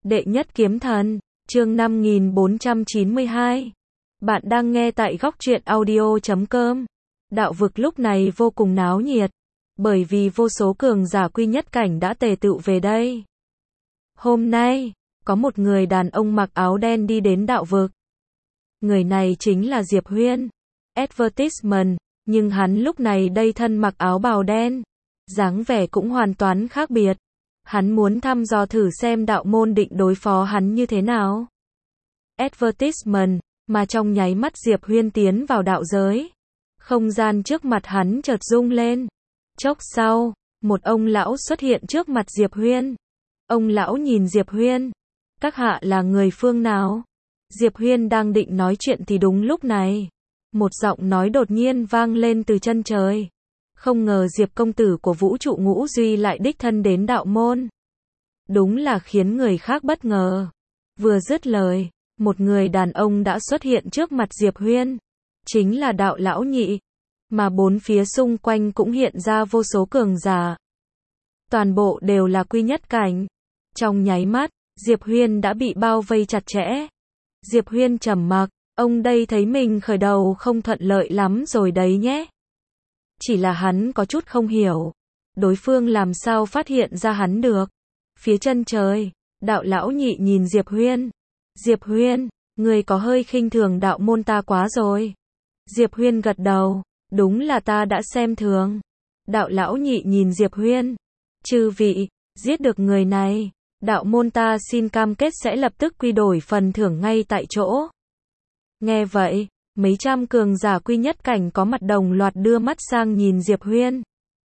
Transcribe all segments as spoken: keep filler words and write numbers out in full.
Đệ nhất kiếm thần, chương năm nghìn bốn trăm chín mươi hai. Bạn đang nghe tại góc truyện audio chấm com. Đạo vực lúc này vô cùng náo nhiệt, bởi vì vô số cường giả quy nhất cảnh đã tề tựu về đây. Hôm nay, có một người đàn ông mặc áo đen đi đến đạo vực. Người này chính là Diệp Huyên. Advertisement, nhưng hắn lúc này đây thân mặc áo bào đen, dáng vẻ cũng hoàn toàn khác biệt. Hắn muốn thăm dò thử xem đạo môn định đối phó hắn như thế nào. Advertisement, mà trong nháy mắt Diệp Huyên tiến vào đạo giới. Không gian trước mặt hắn chợt rung lên. Chốc sau, một ông lão xuất hiện trước mặt Diệp Huyên. Ông lão nhìn Diệp Huyên. Các hạ là người phương nào? Diệp Huyên đang định nói chuyện thì đúng lúc này, một giọng nói đột nhiên vang lên từ chân trời. Không ngờ Diệp công tử của vũ trụ ngũ duy lại đích thân đến đạo môn. Đúng là khiến người khác bất ngờ. Vừa dứt lời, một người đàn ông đã xuất hiện trước mặt Diệp Huyên. Chính là đạo lão nhị. Mà bốn phía xung quanh cũng hiện ra vô số cường giả. Toàn bộ đều là quy nhất cảnh. Trong nháy mắt, Diệp Huyên đã bị bao vây chặt chẽ. Diệp Huyên trầm mặc, ông đây thấy mình khởi đầu không thuận lợi lắm rồi đấy nhé. Chỉ là hắn có chút không hiểu, đối phương làm sao phát hiện ra hắn được. Phía chân trời, đạo lão nhị nhìn Diệp Huyên. Diệp Huyên, người có hơi khinh thường đạo môn ta quá rồi. Diệp Huyên gật đầu, đúng là ta đã xem thường. Đạo lão nhị nhìn Diệp Huyên. Chư vị, giết được người này, đạo môn ta xin cam kết sẽ lập tức quy đổi phần thưởng ngay tại chỗ. Nghe vậy, mấy trăm cường giả quy nhất cảnh có mặt đồng loạt đưa mắt sang nhìn Diệp Huyên.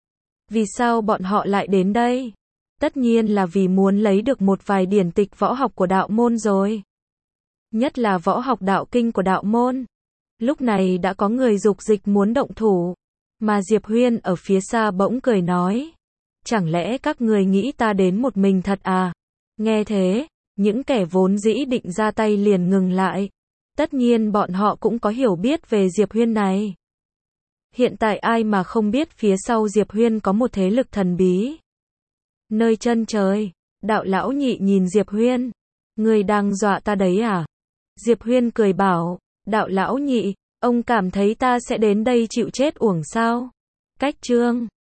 Vì sao bọn họ lại đến đây? Tất nhiên là vì muốn lấy được một vài điển tịch võ học của đạo môn rồi. Nhất là võ học đạo kinh của đạo môn. Lúc này đã có người dục dịch muốn động thủ. Mà Diệp Huyên ở phía xa bỗng cười nói. Chẳng lẽ các người nghĩ ta đến một mình thật à? Nghe thế, những kẻ vốn dĩ định ra tay liền ngừng lại. Tất nhiên bọn họ cũng có hiểu biết về Diệp Huyên này. Hiện tại ai mà không biết phía sau Diệp Huyên có một thế lực thần bí. Nơi chân trời, đạo lão nhị nhìn Diệp Huyên. Người đang dọa ta đấy à? Diệp Huyên cười bảo, đạo lão nhị, ông cảm thấy ta sẽ đến đây chịu chết uổng sao? Cách chương